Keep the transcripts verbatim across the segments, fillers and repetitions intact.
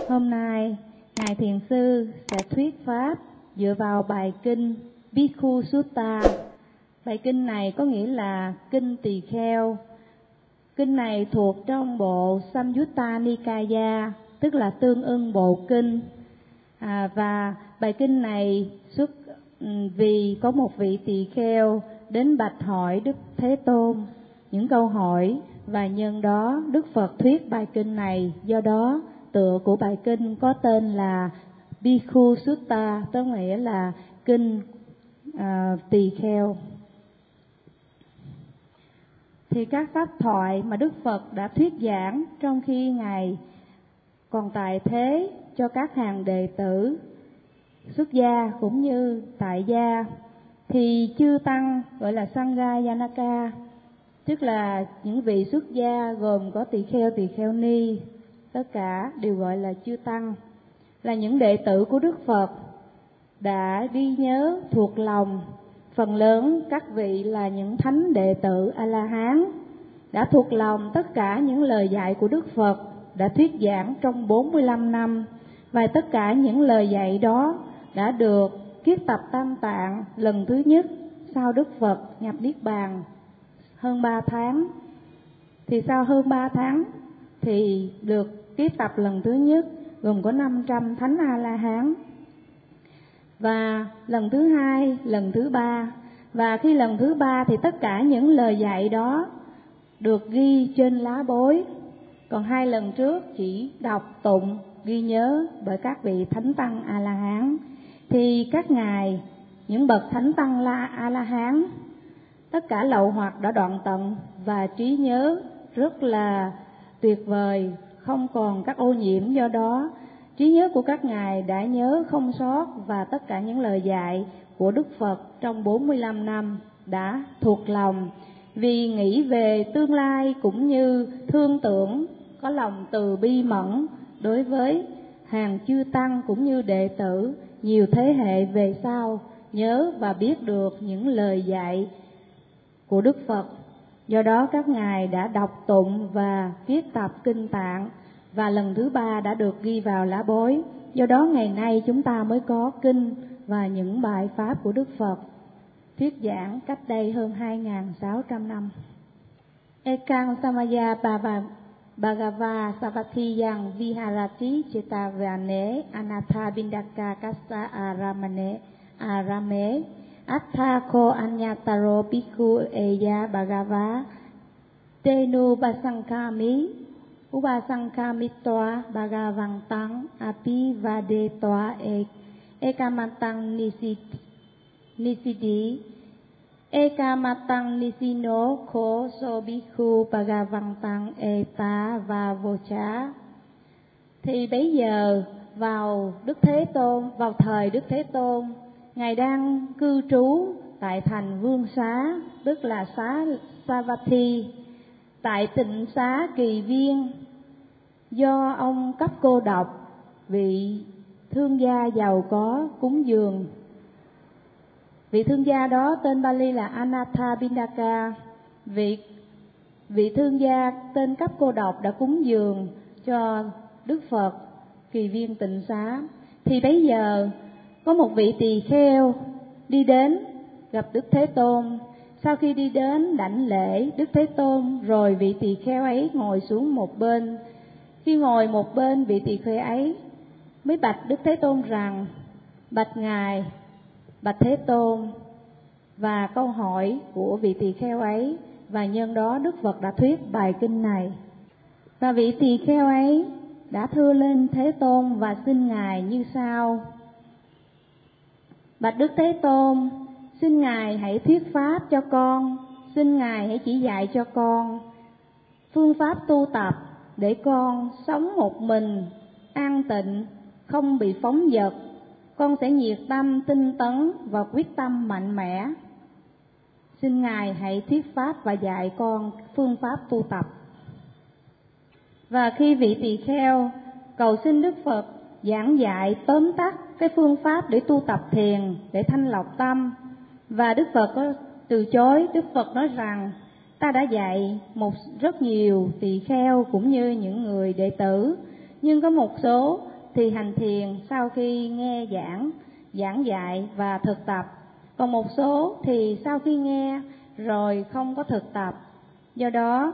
Hôm nay, Ngài Thiền Sư sẽ thuyết pháp dựa vào bài kinh Bhikkhu Sutta. Bài kinh này có nghĩa là kinh tỳ kheo. Kinh này thuộc trong bộ Samyutta Nikaya, tức là tương ưng bộ kinh. À, và bài kinh này xuất vì có một vị tỳ kheo đến bạch hỏi Đức Thế Tôn những câu hỏi, và nhân đó Đức Phật thuyết bài kinh này. Do đó tựa của bài kinh có tên là Bhikkhu Sutta, tức nghĩa là kinh à, tỳ kheo. Thì các pháp thoại mà Đức Phật đã thuyết giảng trong khi Ngài còn tại thế cho các hàng đệ tử xuất gia cũng như tại gia, thì chư tăng gọi là Sangha Yanaka, tức là những vị xuất gia gồm có tỳ kheo, tỳ kheo ni, tất cả đều gọi là chư tăng, là những đệ tử của Đức Phật, đã ghi nhớ thuộc lòng. Phần lớn các vị là những thánh đệ tử A-la-hán, đã thuộc lòng tất cả những lời dạy của Đức Phật đã thuyết giảng trong bốn mươi lăm năm, và tất cả những lời dạy đó đã được kiết tập Tam Tạng lần thứ nhất sau Đức Phật nhập Niết Bàn hơn ba tháng. Thì sau hơn ba tháng thì được kiết tập lần thứ nhất, gồm có năm trăm thánh A-la-hán. Và lần thứ hai, lần thứ ba, và khi lần thứ ba thì tất cả những lời dạy đó được ghi trên lá bối. Còn hai lần trước chỉ đọc tụng ghi nhớ bởi các vị thánh tăng A-la-hán. Thì các ngài, những bậc thánh tăng la A-la-hán, tất cả lậu hoặc đã đoạn tận và trí nhớ rất là tuyệt vời, không còn các ô nhiễm. Do đó trí nhớ của các ngài đã nhớ không sót, và tất cả những lời dạy của Đức Phật trong bốn mươi lăm năm đã thuộc lòng. Vì nghĩ về tương lai cũng như thương tưởng, có lòng từ bi mẫn đối với hàng chư tăng cũng như đệ tử nhiều thế hệ về sau, nhớ và biết được những lời dạy của Đức Phật. Do đó các ngài đã đọc tụng và viết tập kinh tạng, và lần thứ ba đã được ghi vào lá bối. Do đó ngày nay chúng ta mới có kinh và những bài pháp của Đức Phật thuyết giảng cách đây hơn hai nghìn sáu trăm năm. Ekang samaya bava bhagava savatiyang viharati chetavane anatha bindaka kassa aramane arame attha ko anyataro bhikkhu eya bhagava tenu basankami ubasankamitva bhagavantang api vadetva ek ekamantang nisit nisidi ekamatang nisino ko so bhikkhu bhagavantang eta và vocha. Thì bấy giờ vào Đức Thế Tôn, vào thời Đức Thế Tôn, ngài đang cư trú tại thành Vương Xá, tức là xá Savatthi, tại tịnh xá Kỳ Viên, do ông cấp cô độc, vị thương gia giàu có cúng dường. Vị thương gia đó tên Bali là Anatha Bindaka. Vị vị thương gia tên cấp cô độc đã cúng dường cho Đức Phật Kỳ Viên tịnh xá. Thì bấy giờ có một vị tỳ kheo đi đến gặp Đức Thế Tôn. Sau khi đi đến đảnh lễ Đức Thế Tôn, rồi vị tỳ kheo ấy ngồi xuống một bên. Khi ngồi một bên, vị tỳ kheo ấy mới bạch Đức Thế Tôn rằng: bạch ngài, bạch Thế Tôn. Và câu hỏi của vị tỳ kheo ấy, và nhân đó Đức Phật đã thuyết bài kinh này. Và vị tỳ kheo ấy đã thưa lên Thế Tôn và xin ngài như sau: bạch Đức Thế Tôn, xin ngài hãy thuyết pháp cho con, xin ngài hãy chỉ dạy cho con phương pháp tu tập để con sống một mình an tịnh, không bị phóng dật. Con sẽ nhiệt tâm tinh tấn và quyết tâm mạnh mẽ. Xin ngài hãy thuyết pháp và dạy con phương pháp tu tập. Và khi vị tỳ kheo cầu xin Đức Phật giảng dạy tóm tắt cái phương pháp để tu tập thiền, để thanh lọc tâm, và Đức Phật có từ chối. Đức Phật nói rằng: ta đã dạy một rất nhiều tỳ kheo cũng như những người đệ tử, nhưng có một số thì hành thiền sau khi nghe giảng, giảng dạy và thực tập. Còn một số thì sau khi nghe rồi không có thực tập. Do đó,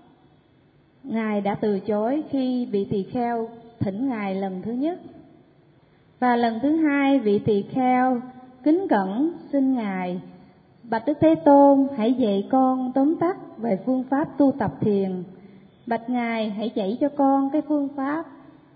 Ngài đã từ chối khi vị tỳ kheo thỉnh Ngài lần thứ nhất. Và lần thứ hai, vị tỳ kheo kính cẩn xin Ngài: bạch Đức Thế Tôn, hãy dạy con tóm tắt về phương pháp tu tập thiền. Bạch Ngài, hãy dạy cho con cái phương pháp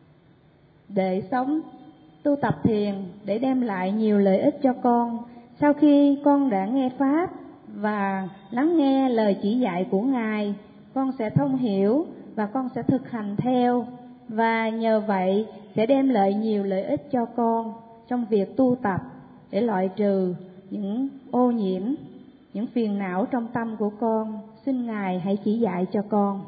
để sống tu tập thiền để đem lại nhiều lợi ích cho con. Sau khi con đã nghe pháp và lắng nghe lời chỉ dạy của Ngài, con sẽ thông hiểu và con sẽ thực hành theo, và nhờ vậy sẽ đem lại nhiều lợi ích cho con trong việc tu tập để loại trừ những ô nhiễm, những phiền não trong tâm của con. Xin Ngài hãy chỉ dạy cho con.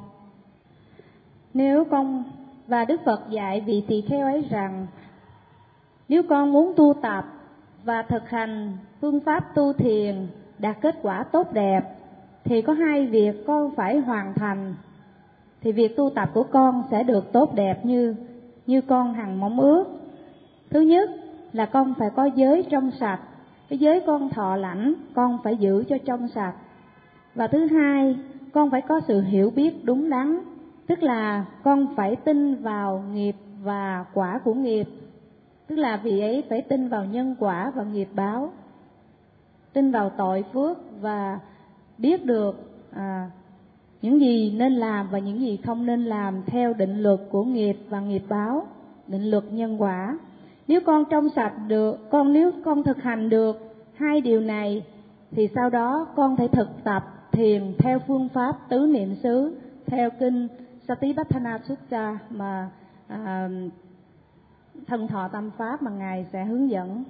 Nếu con và Đức Phật dạy vị tỳ kheo ấy rằng, nếu con muốn tu tập và thực hành phương pháp tu thiền đạt kết quả tốt đẹp thì có hai việc con phải hoàn thành, thì việc tu tập của con sẽ được tốt đẹp như như con hằng mong ước. Thứ nhất là con phải có giới trong sạch, cái giới con thọ lãnh con phải giữ cho trong sạch. Và thứ hai, con phải có sự hiểu biết đúng đắn, tức là con phải tin vào nghiệp và quả của nghiệp, tức là vị ấy phải tin vào nhân quả và nghiệp báo, tin vào tội phước và biết được à, những gì nên làm và những gì không nên làm theo định luật của nghiệp và nghiệp báo, định luật nhân quả. Nếu con trong sạch được, con nếu con thực hành được hai điều này thì sau đó con thể thực tập thiền theo phương pháp tứ niệm xứ, theo kinh Satipatthana Sutta mà à, Thân Thọ Tâm Pháp mà Ngài sẽ hướng dẫn.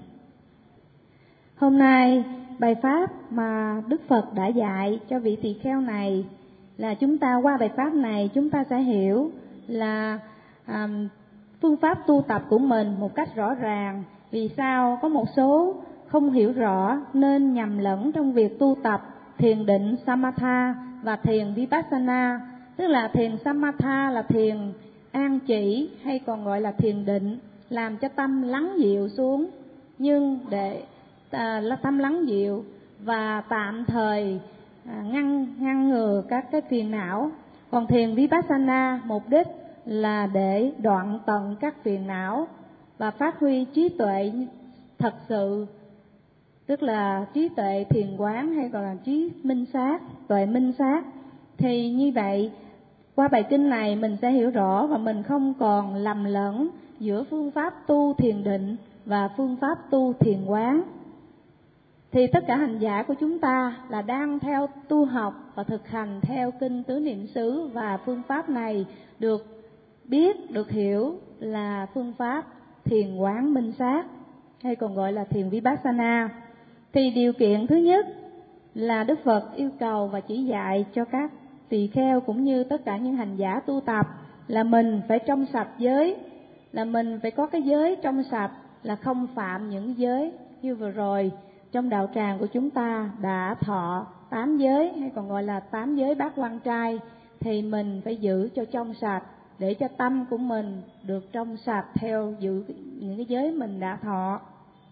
Hôm nay bài pháp mà Đức Phật đã dạy cho vị tỳ kheo này là chúng ta qua bài pháp này chúng ta sẽ hiểu là à, phương pháp tu tập của mình một cách rõ ràng. Vì sao có một số không hiểu rõ nên nhầm lẫn trong việc tu tập thiền định Samatha và thiền Vipassana. Tức là thiền Samatha là thiền an chỉ hay còn gọi là thiền định, làm cho tâm lắng dịu xuống, nhưng để à, là tâm lắng dịu và tạm thời à, ngăn ngăn ngừa các cái phiền não. Còn thiền Vipassana mục đích là để đoạn tận các phiền não và phát huy trí tuệ thật sự, tức là trí tuệ thiền quán hay còn là trí minh sát, tuệ minh sát. Thì như vậy qua bài kinh này mình sẽ hiểu rõ và mình không còn lầm lẫn giữa phương pháp tu thiền định và phương pháp tu thiền quán. Thì tất cả hành giả của chúng ta là đang theo tu học và thực hành theo kinh tứ niệm xứ, và phương pháp này được biết, được hiểu là phương pháp thiền quán minh sát hay còn gọi là thiền Vipassana. Thì điều kiện thứ nhất là Đức Phật yêu cầu và chỉ dạy cho các tỳ kheo cũng như tất cả những hành giả tu tập là mình phải trong sạch giới, là mình phải có cái giới trong sạch, là không phạm những giới như vừa rồi trong đạo tràng của chúng ta đã thọ tám giới hay còn gọi là tám giới bát quan trai, thì mình phải giữ cho trong sạch để cho tâm của mình được trong sạch theo giữ những cái giới mình đã thọ.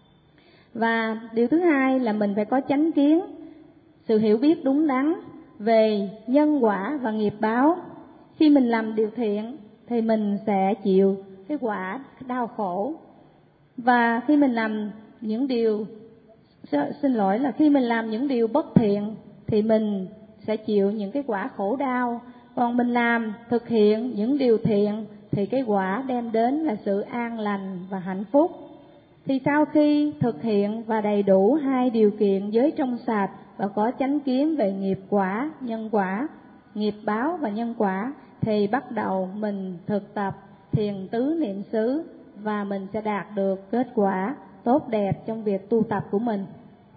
Và điều thứ hai là mình phải có chánh kiến, sự hiểu biết đúng đắn về nhân quả và nghiệp báo. Khi mình làm điều thiện thì mình sẽ chịu cái quả đau khổ, và khi mình làm những điều xin lỗi là khi mình làm những điều bất thiện thì mình sẽ chịu những cái quả khổ đau. Còn mình làm thực hiện những điều thiện thì cái quả đem đến là sự an lành và hạnh phúc. Thì sau khi thực hiện và đầy đủ hai điều kiện giới trong sạch và có chánh kiến về nghiệp quả, nhân quả, nghiệp báo và nhân quả, thì bắt đầu mình thực tập thiền tứ niệm xứ và mình sẽ đạt được kết quả tốt đẹp trong việc tu tập của mình.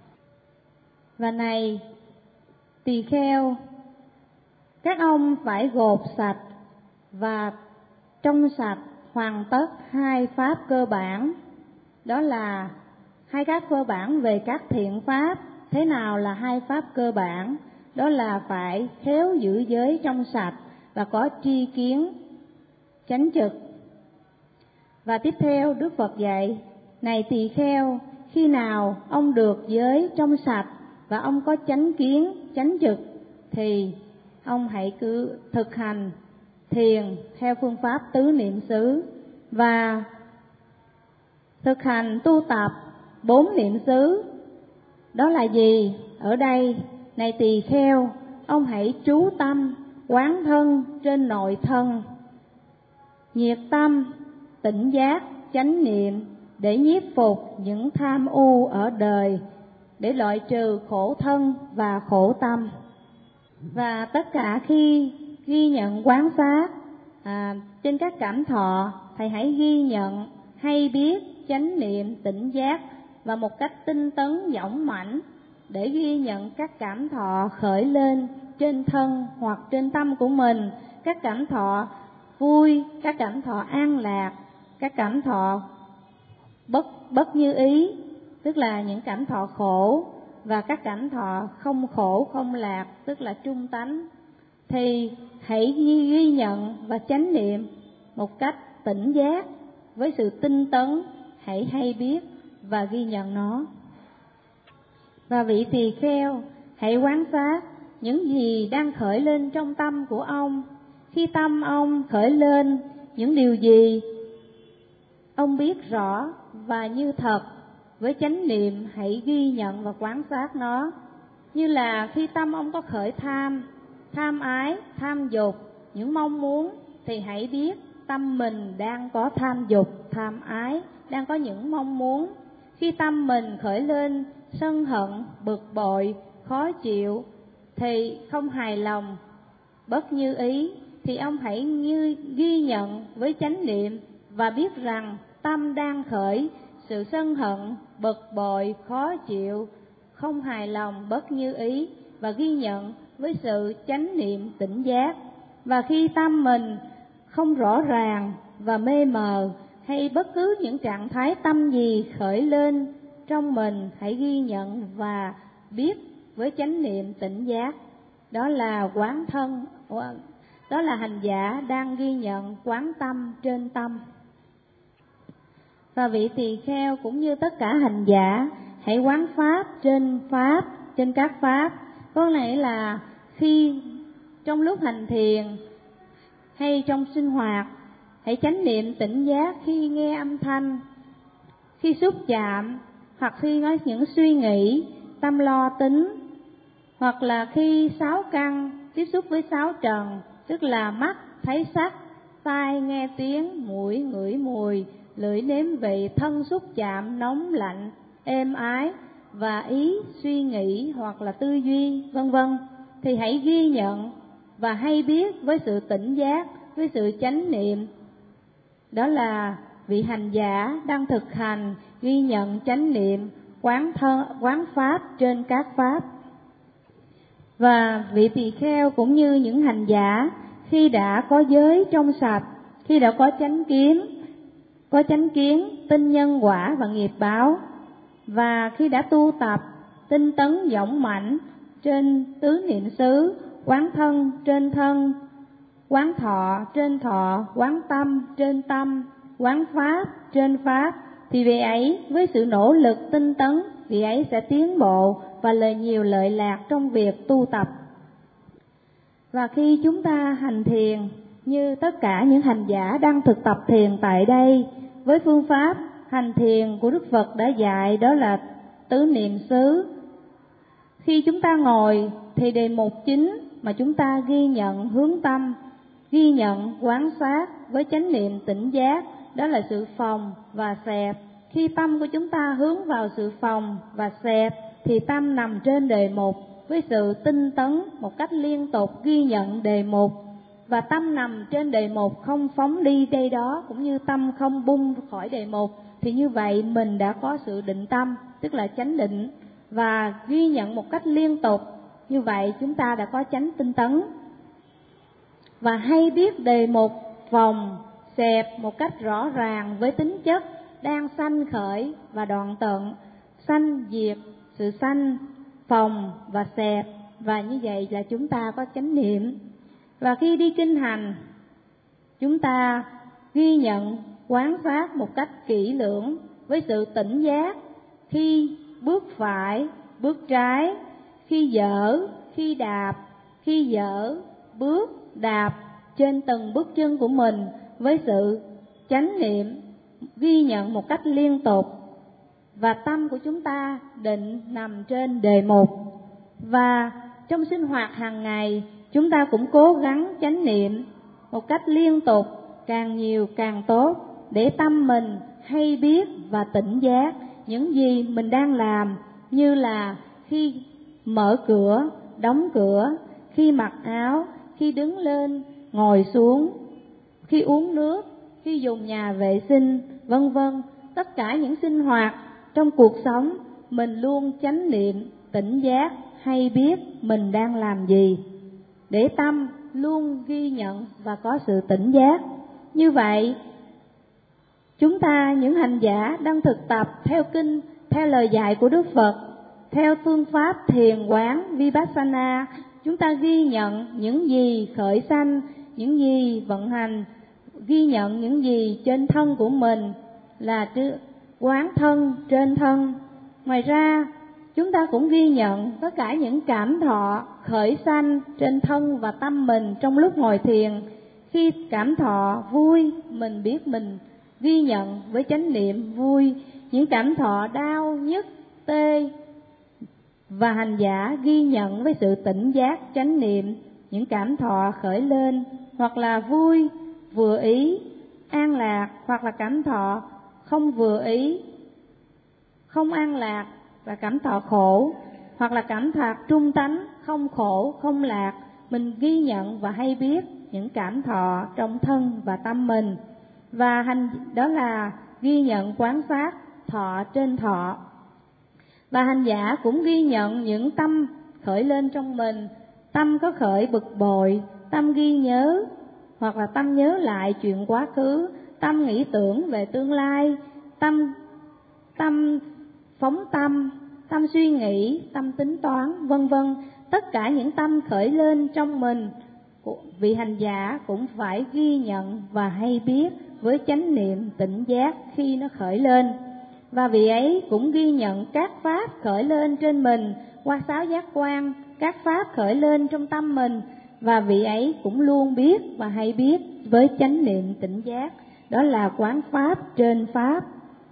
Và này tỳ kheo, các ông phải gột sạch và trong sạch hoàn tất hai pháp cơ bản. Đó là hai pháp cơ bản về các thiện pháp. Thế nào là hai pháp cơ bản? Đó là phải khéo giữ giới trong sạch và có tri kiến chánh trực. Và tiếp theo Đức Phật dạy: này tỳ kheo, khi nào ông được giới trong sạch và ông có chánh kiến, chánh trực, thì ông hãy cứ thực hành thiền theo phương pháp tứ niệm xứ và thực hành tu tập bốn niệm xứ. Đó là gì? Ở đây, này tỳ kheo, ông hãy trú tâm quán thân trên nội thân, nhiệt tâm tỉnh giác chánh niệm để nhiếp phục những tham u ở đời, để loại trừ khổ thân và khổ tâm. Và tất cả khi ghi nhận quán sát à, trên các cảm thọ, thầy hãy ghi nhận hay biết chánh niệm tỉnh giác và một cách tinh tấn dõng mãnh để ghi nhận các cảm thọ khởi lên trên thân hoặc trên tâm của mình, các cảm thọ vui, các cảm thọ an lạc, các cảm thọ bất bất như ý, tức là những cảm thọ khổ, và các cảm thọ không khổ không lạc, tức là trung tánh. Thì hãy ghi, ghi nhận và chánh niệm một cách tỉnh giác với sự tinh tấn, hãy hay biết và ghi nhận nó. Và vị tỳ kheo, hãy quan sát những gì đang khởi lên trong tâm của ông. Khi tâm ông khởi lên những điều gì, ông biết rõ và như thật, với chánh niệm hãy ghi nhận và quan sát nó. Như là khi tâm ông có khởi tham, tham ái, tham dục, những mong muốn, thì hãy biết tâm mình đang có tham dục, tham ái, đang có những mong muốn. Khi tâm mình khởi lên sân hận, bực bội, khó chịu, thì không hài lòng, bất như ý, thì ông hãy như ghi nhận với chánh niệm và biết rằng tâm đang khởi sự sân hận, bực bội, khó chịu, không hài lòng, bất như ý, và ghi nhận với sự chánh niệm tỉnh giác. Và khi tâm mình không rõ ràng và mê mờ, hay bất cứ những trạng thái tâm gì khởi lên trong mình, hãy ghi nhận và biết với chánh niệm tỉnh giác. Đó là quán thân, đó là hành giả đang ghi nhận quán tâm trên tâm. Và vị tỳ kheo cũng như tất cả hành giả, hãy quán pháp trên pháp, trên các pháp. Có nghĩa là khi trong lúc hành thiền hay trong sinh hoạt, hãy chánh niệm tỉnh giác khi nghe âm thanh, khi xúc chạm, hoặc khi có những suy nghĩ, tâm lo tính, hoặc là khi sáu căn tiếp xúc với sáu trần, tức là mắt thấy sắc, tai nghe tiếng, mũi ngửi mùi, lưỡi nếm vị, thân xúc chạm nóng lạnh, êm ái, và ý suy nghĩ hoặc là tư duy, vân vân, thì hãy ghi nhận và hay biết với sự tỉnh giác, với sự chánh niệm. Đó là vị hành giả đang thực hành ghi nhận chánh niệm, quán thân, quán pháp trên các pháp. Và vị tỳ kheo cũng như những hành giả khi đã có giới trong sạch, khi đã có chánh kiến, có chánh kiến, tin nhân quả và nghiệp báo, và khi đã tu tập tinh tấn dõng mãnh trên tứ niệm xứ, quán thân trên thân, quán thọ trên thọ, quán tâm trên tâm, quán pháp trên pháp, thì vị ấy với sự nỗ lực tinh tấn, vị ấy sẽ tiến bộ và lời nhiều lợi lạc trong việc tu tập. Và khi chúng ta hành thiền, như tất cả những hành giả đang thực tập thiền tại đây, với phương pháp hành thiền của Đức Phật đã dạy, đó là tứ niệm xứ. Khi chúng ta ngồi thì đề mục chính mà chúng ta ghi nhận hướng tâm, ghi nhận quán sát với chánh niệm tỉnh giác, đó là sự phòng và xẹp. Khi tâm của chúng ta hướng vào sự phòng và xẹp, thì tâm nằm trên đề mục với sự tinh tấn một cách liên tục ghi nhận đề mục. Và tâm nằm trên đề mục, không phóng đi đây đó, cũng như tâm không bung khỏi đề mục, thì như vậy mình đã có sự định tâm, tức là chánh định, và ghi nhận một cách liên tục. Như vậy chúng ta đã có chánh tinh tấn. Và hay biết đề mục phòng, xẹp một cách rõ ràng với tính chất đang sanh khởi và đoạn tận, sanh diệt, sự sanh, phòng và xẹp, và như vậy là chúng ta có chánh niệm. Và khi đi kinh hành, chúng ta ghi nhận quán sát một cách kỹ lưỡng với sự tỉnh giác, khi bước phải, bước trái, khi dở, khi đạp, khi dở, bước, đạp trên từng bước chân của mình với sự chánh niệm, ghi nhận một cách liên tục. Và tâm của chúng ta định nằm trên đề mục. Và trong sinh hoạt hàng ngày, chúng ta cũng cố gắng chánh niệm một cách liên tục, càng nhiều càng tốt, để tâm mình hay biết và tỉnh giác những gì mình đang làm, như là khi mở cửa, đóng cửa, khi mặc áo, khi đứng lên, ngồi xuống, khi uống nước, khi dùng nhà vệ sinh, vân vân. Tất cả những sinh hoạt trong cuộc sống, mình luôn chánh niệm, tỉnh giác, hay biết mình đang làm gì, để tâm luôn ghi nhận và có sự tỉnh giác. Như vậy, chúng ta, những hành giả đang thực tập theo kinh, theo lời dạy của Đức Phật, theo phương pháp thiền quán Vipassana, chúng ta ghi nhận những gì khởi sanh, những gì vận hành, ghi nhận những gì trên thân của mình, là quán thân trên thân. Ngoài ra, chúng ta cũng ghi nhận tất cả những cảm thọ khởi sanh trên thân và tâm mình trong lúc ngồi thiền. Khi cảm thọ vui, mình biết mình ghi nhận với chánh niệm vui. Những cảm thọ đau, nhức, tê và hành giả ghi nhận với sự tỉnh giác chánh niệm những cảm thọ khởi lên, hoặc là vui, vừa ý, an lạc, hoặc là cảm thọ không vừa ý, không an lạc và cảm thọ khổ, hoặc là cảm thọ trung tánh, không khổ, không lạc. Mình ghi nhận và hay biết những cảm thọ trong thân và tâm mình. Và hành đó là ghi nhận quán sát thọ trên thọ. Và hành giả cũng ghi nhận những tâm khởi lên trong mình. Tâm có khởi bực bội, tâm ghi nhớ, hoặc là tâm nhớ lại chuyện quá khứ, tâm nghĩ tưởng về tương lai, tâm tâm phóng tâm, tâm suy nghĩ, tâm tính toán, vân vân. Tất cả những tâm khởi lên trong mình, vị hành giả cũng phải ghi nhận và hay biết với chánh niệm tỉnh giác khi nó khởi lên. Và vị ấy cũng ghi nhận các pháp khởi lên trên mình qua sáu giác quan, các pháp khởi lên trong tâm mình, và vị ấy cũng luôn biết và hay biết với chánh niệm tỉnh giác. Đó là quán pháp trên pháp.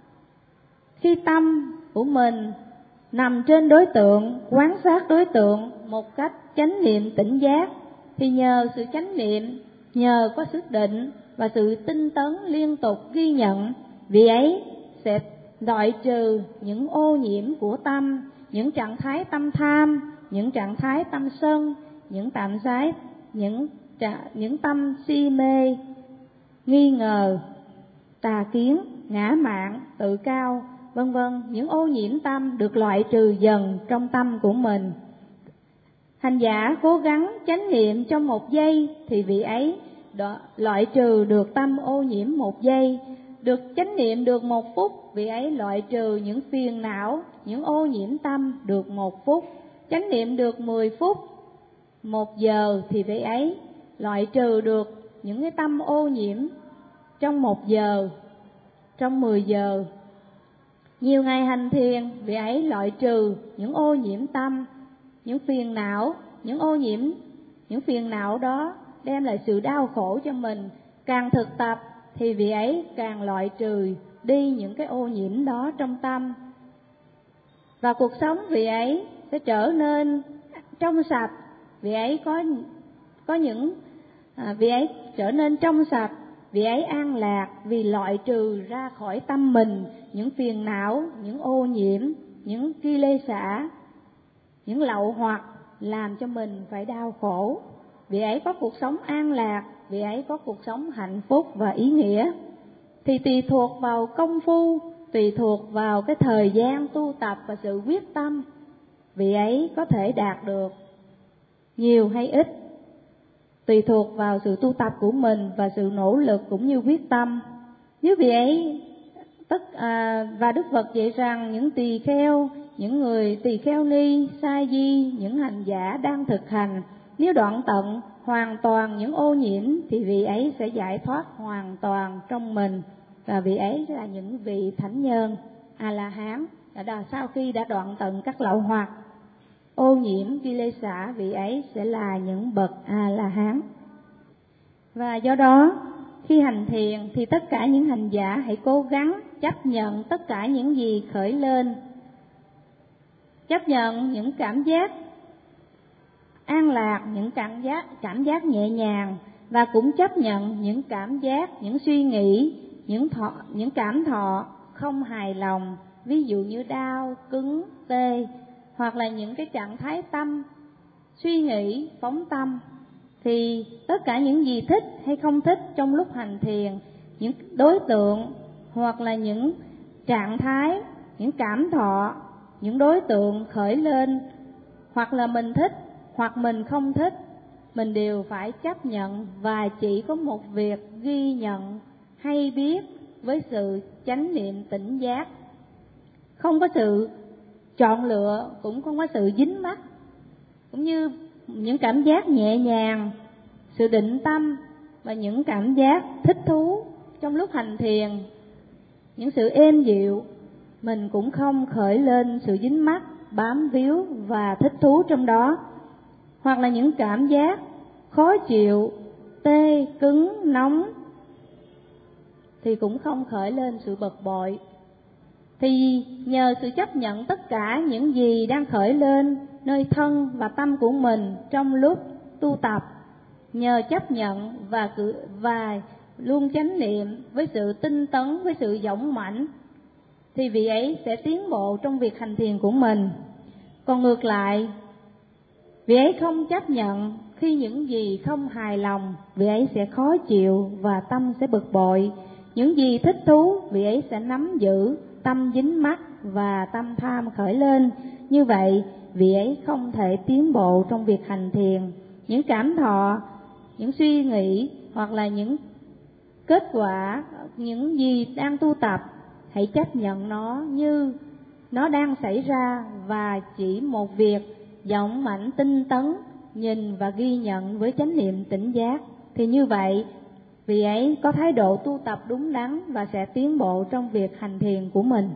Khi tâm của mình nằm trên đối tượng, quán sát đối tượng một cách chánh niệm tỉnh giác, thì nhờ sự chánh niệm, nhờ có sức định và sự tinh tấn liên tục ghi nhận, vị ấy sẽ loại trừ những ô nhiễm của tâm, những trạng thái tâm tham, những trạng thái tâm sân, những tạm thái, những những tâm si mê, nghi ngờ, tà kiến, ngã mạn, tự cao, vân vân. Những ô nhiễm tâm được loại trừ dần trong tâm của mình. Hành giả cố gắng chánh niệm trong một giây thì vị ấy đó, loại trừ được tâm ô nhiễm một giây. Được chánh niệm được một phút, vị ấy loại trừ những phiền não, những ô nhiễm tâm được một phút. Chánh niệm được mười phút, một giờ thì vị ấy loại trừ được những cái tâm ô nhiễm trong một giờ, trong mười giờ. Nhiều ngày hành thiền, vị ấy loại trừ những ô nhiễm tâm, những phiền não, những ô nhiễm, những phiền não đó đem lại sự đau khổ cho mình. Càng thực tập thì vị ấy càng loại trừ đi những cái ô nhiễm đó trong tâm. Và cuộc sống vị ấy sẽ trở nên trong sạch, vị ấy có có những à, vị ấy trở nên trong sạch, vị ấy an lạc vì loại trừ ra khỏi tâm mình những phiền não, những ô nhiễm, những ki lê xả, những lậu hoặc làm cho mình phải đau khổ. Vị ấy có cuộc sống an lạc, vị ấy có cuộc sống hạnh phúc và ý nghĩa. Thì tùy thuộc vào công phu, tùy thuộc vào cái thời gian tu tập và sự quyết tâm, vị ấy có thể đạt được nhiều hay ít, tùy thuộc vào sự tu tập của mình và sự nỗ lực cũng như quyết tâm. Nếu vị ấy tất à, và Đức Phật dạy rằng những tỳ kheo, những người tỳ kheo ni, sa di, những hành giả đang thực hành, nếu đoạn tận hoàn toàn những ô nhiễm thì vị ấy sẽ giải thoát hoàn toàn trong mình và vị ấy là những vị thánh nhân A La Hán. Đã sau khi đã đoạn tận các lậu hoặc, ô nhiễm Kilesa, vị ấy sẽ là những bậc A La Hán. Và do đó khi hành thiền thì tất cả những hành giả hãy cố gắng chấp nhận tất cả những gì khởi lên, chấp nhận những cảm giác an lạc, những cảm giác cảm giác nhẹ nhàng, và cũng chấp nhận những cảm giác, những suy nghĩ, những thọ, những cảm thọ không hài lòng, ví dụ như đau, cứng, tê, hoặc là những cái trạng thái tâm, suy nghĩ, phóng tâm. Thì tất cả những gì thích hay không thích trong lúc hành thiền, những đối tượng hoặc là những trạng thái, những cảm thọ, những đối tượng khởi lên, hoặc là mình thích hoặc mình không thích, mình đều phải chấp nhận và chỉ có một việc ghi nhận hay biết với sự chánh niệm tỉnh giác. Không có sự chọn lựa, cũng không có sự dính mắc, cũng như những cảm giác nhẹ nhàng, sự định tâm và những cảm giác thích thú trong lúc hành thiền, những sự êm dịu, mình cũng không khởi lên sự dính mắc, bám víu và thích thú trong đó. Hoặc là những cảm giác khó chịu, tê, cứng, nóng thì cũng không khởi lên sự bực bội. Thì nhờ sự chấp nhận tất cả những gì đang khởi lên nơi thân và tâm của mình trong lúc tu tập, nhờ chấp nhận và cử và luôn chánh niệm với sự tinh tấn, với sự dũng mãnh, thì vị ấy sẽ tiến bộ trong việc hành thiền của mình. Còn ngược lại, vị ấy không chấp nhận, khi những gì không hài lòng, vị ấy sẽ khó chịu và tâm sẽ bực bội. Những gì thích thú, vị ấy sẽ nắm giữ, tâm dính mắc và tâm tham khởi lên. Như vậy, vị ấy không thể tiến bộ trong việc hành thiền. Những cảm thọ, những suy nghĩ hoặc là những kết quả, những gì đang tu tập, hãy chấp nhận nó như nó đang xảy ra và chỉ một việc dũng mãnh tinh tấn, nhìn và ghi nhận với chánh niệm tỉnh giác. Thì như vậy, vị ấy có thái độ tu tập đúng đắn và sẽ tiến bộ trong việc hành thiền của mình.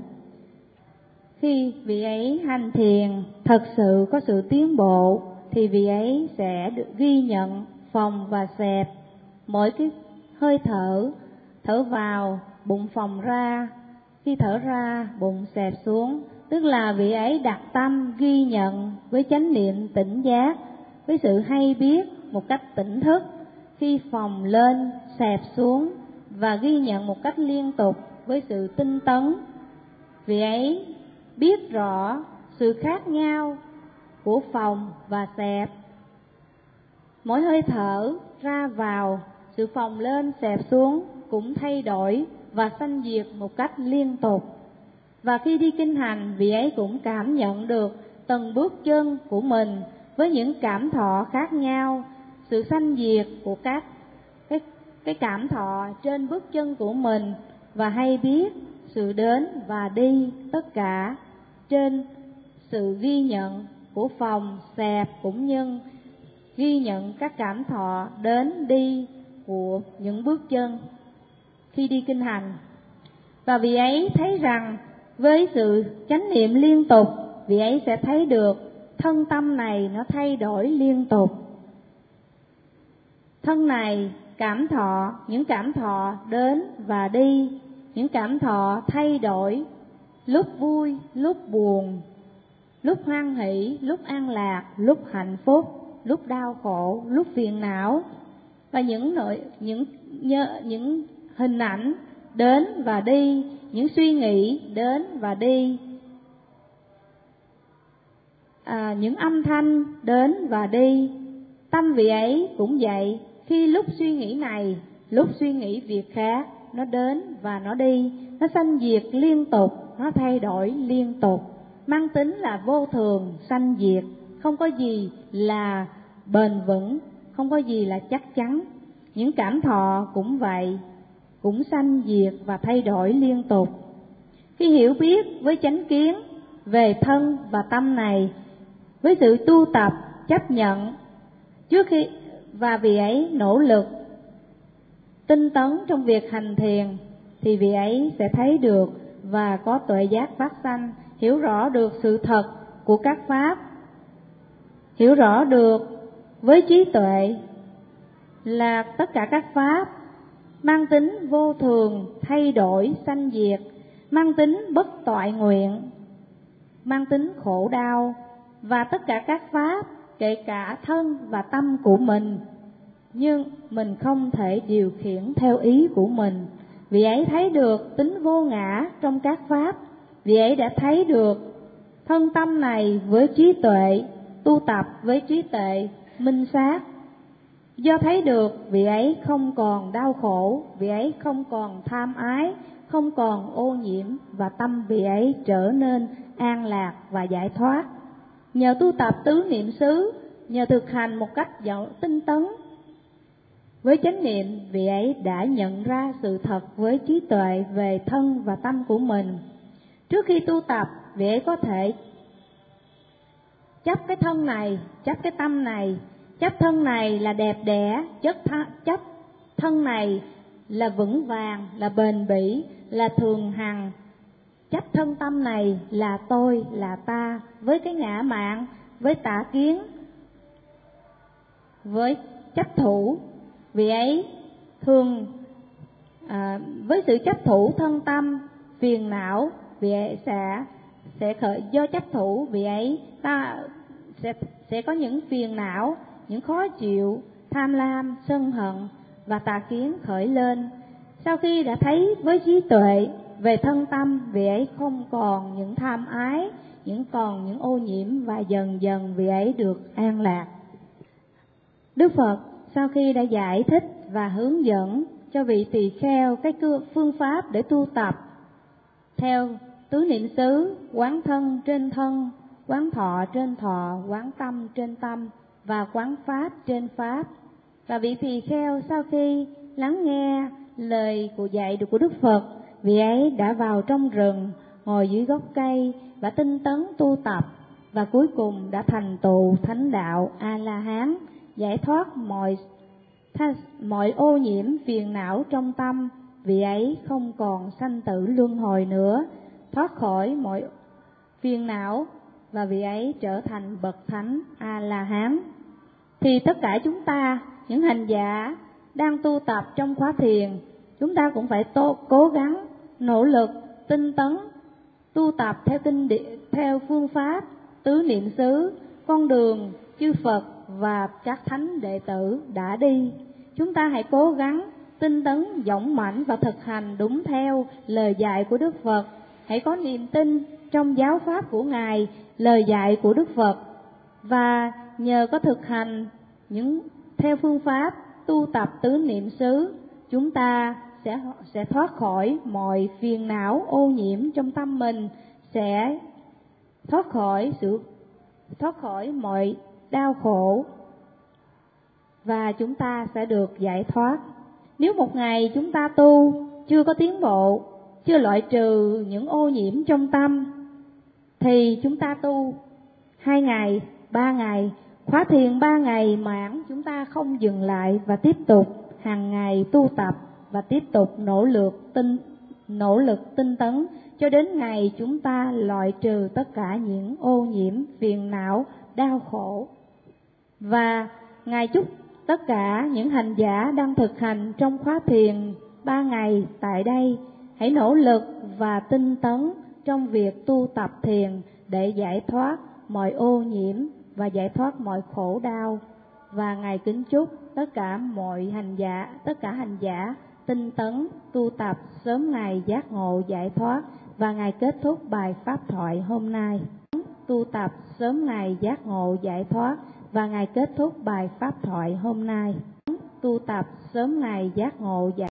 Khi vị ấy hành thiền thật sự có sự tiến bộ, thì vị ấy sẽ được ghi nhận phồng và xẹp mỗi cái hơi thở. Thở vào, bụng phồng ra, khi thở ra, bụng xẹp xuống. Tức là vị ấy đặt tâm ghi nhận với chánh niệm tỉnh giác, với sự hay biết một cách tỉnh thức, khi phồng lên, xẹp xuống, và ghi nhận một cách liên tục với sự tinh tấn. Vị ấy biết rõ sự khác nhau của phồng và xẹp. Mỗi hơi thở ra vào, sự phồng lên, xẹp xuống cũng thay đổi và sanh diệt một cách liên tục. Và khi đi kinh hành, vị ấy cũng cảm nhận được từng bước chân của mình với những cảm thọ khác nhau, sự sanh diệt của các cái, cái cảm thọ trên bước chân của mình, và hay biết sự đến và đi tất cả trên sự ghi nhận của phồng, xẹp, cũng như ghi nhận các cảm thọ đến đi của những bước chân khi đi kinh hành. Và vị ấy thấy rằng với sự chánh niệm liên tục, vị ấy sẽ thấy được thân tâm này nó thay đổi liên tục. Thân này cảm thọ, những cảm thọ đến và đi, những cảm thọ thay đổi, lúc vui, lúc buồn, lúc hoan hỷ, lúc an lạc, lúc hạnh phúc, lúc đau khổ, lúc phiền não. Và những nội những nhớ, những hình ảnh đến và đi, những suy nghĩ đến và đi, à, những âm thanh đến và đi. Tâm vị ấy cũng vậy, khi lúc suy nghĩ này, lúc suy nghĩ việc khác, nó đến và nó đi, nó sanh diệt liên tục, nó thay đổi liên tục, mang tính là vô thường, sanh diệt, không có gì là bền vững, không có gì là chắc chắn. Những cảm thọ cũng vậy, cũng sanh diệt và thay đổi liên tục. Khi hiểu biết với chánh kiến về thân và tâm này, với sự tu tập chấp nhận trước khi và vì ấy nỗ lực tinh tấn trong việc hành thiền, thì vị ấy sẽ thấy được và có tuệ giác phát sanh, hiểu rõ được sự thật của các pháp, hiểu rõ được với trí tuệ là tất cả các pháp mang tính vô thường, thay đổi, sanh diệt, mang tính bất toại nguyện, mang tính khổ đau, và tất cả các pháp kể cả thân và tâm của mình, nhưng mình không thể điều khiển theo ý của mình. Vị ấy thấy được tính vô ngã trong các pháp, vị ấy đã thấy được thân tâm này với trí tuệ, tu tập với trí tuệ minh sát. Do thấy được, vị ấy không còn đau khổ, vị ấy không còn tham ái, không còn ô nhiễm, và tâm vị ấy trở nên an lạc và giải thoát. Nhờ tu tập tứ niệm xứ, nhờ thực hành một cách tinh tấn với chánh niệm, vị ấy đã nhận ra sự thật với trí tuệ về thân và tâm của mình. Trước khi tu tập, vị ấy có thể chấp cái thân này, chấp cái tâm này, chấp thân này là đẹp đẽ, chấp, chấp thân này là vững vàng, là bền bỉ, là thường hằng, chấp thân tâm này là tôi, là ta, với cái ngã mạn, với tà kiến, với chấp thủ. Vị ấy thường à, với sự chấp thủ thân tâm, phiền não, vị ấy sẽ sẽ khởi do chấp thủ, vị ấy ta sẽ sẽ có những phiền não, những khó chịu, tham lam, sân hận và tà kiến khởi lên. Sau khi đã thấy với trí tuệ về thân tâm, vị ấy không còn những tham ái, những còn những ô nhiễm, và dần dần vị ấy được an lạc. Đức Phật sau khi đã giải thích và hướng dẫn cho vị tỳ kheo cái phương pháp để tu tập theo tứ niệm xứ, quán thân trên thân, quán thọ trên thọ, quán tâm trên tâm và quán pháp trên pháp. Và vị tỳ kheo sau khi lắng nghe lời của dạy của Đức Phật, vị ấy đã vào trong rừng, ngồi dưới gốc cây và tinh tấn tu tập, và cuối cùng đã thành tựu thánh đạo A La Hán, giải thoát mọi mọi ô nhiễm phiền não trong tâm. Vị ấy không còn sanh tử luân hồi nữa, thoát khỏi mọi phiền não, và vị ấy trở thành bậc thánh A La Hán. Thì tất cả chúng ta, những hành giả đang tu tập trong khóa thiền, chúng ta cũng phải tô, cố gắng nỗ lực tinh tấn tu tập theo kinh địa, theo phương pháp tứ niệm xứ, con đường chư Phật và các thánh đệ tử đã đi. Chúng ta hãy cố gắng tinh tấn dũng mãnh và thực hành đúng theo lời dạy của Đức Phật. Hãy có niềm tin trong giáo pháp của Ngài, lời dạy của Đức Phật, và nhờ có thực hành những theo phương pháp tu tập tứ niệm xứ, chúng ta sẽ sẽ thoát khỏi mọi phiền não ô nhiễm trong tâm mình, sẽ thoát khỏi sự thoát khỏi mọi đau khổ, và chúng ta sẽ được giải thoát. Nếu một ngày chúng ta tu chưa có tiến bộ, chưa loại trừ những ô nhiễm trong tâm, thì chúng ta tu hai ngày, ba ngày, khóa thiền ba ngày mãn, chúng ta không dừng lại và tiếp tục hàng ngày tu tập và tiếp tục nỗ lực tinh nỗ lực tinh tấn cho đến ngày chúng ta loại trừ tất cả những ô nhiễm, phiền não, đau khổ. Và Ngài chúc tất cả những hành giả đang thực hành trong khóa thiền ba ngày tại đây hãy nỗ lực và tinh tấn trong việc tu tập thiền để giải thoát mọi ô nhiễm và giải thoát mọi khổ đau. Và Ngài kính chúc tất cả mọi hành giả, tất cả hành giả tinh tấn tu tập sớm ngày giác ngộ giải thoát. Và Ngài kết thúc bài pháp thoại hôm nay. Tu tập sớm ngày giác ngộ giải thoát. Và Ngài kết thúc bài pháp thoại hôm nay. Tu tập sớm ngày giác ngộ giải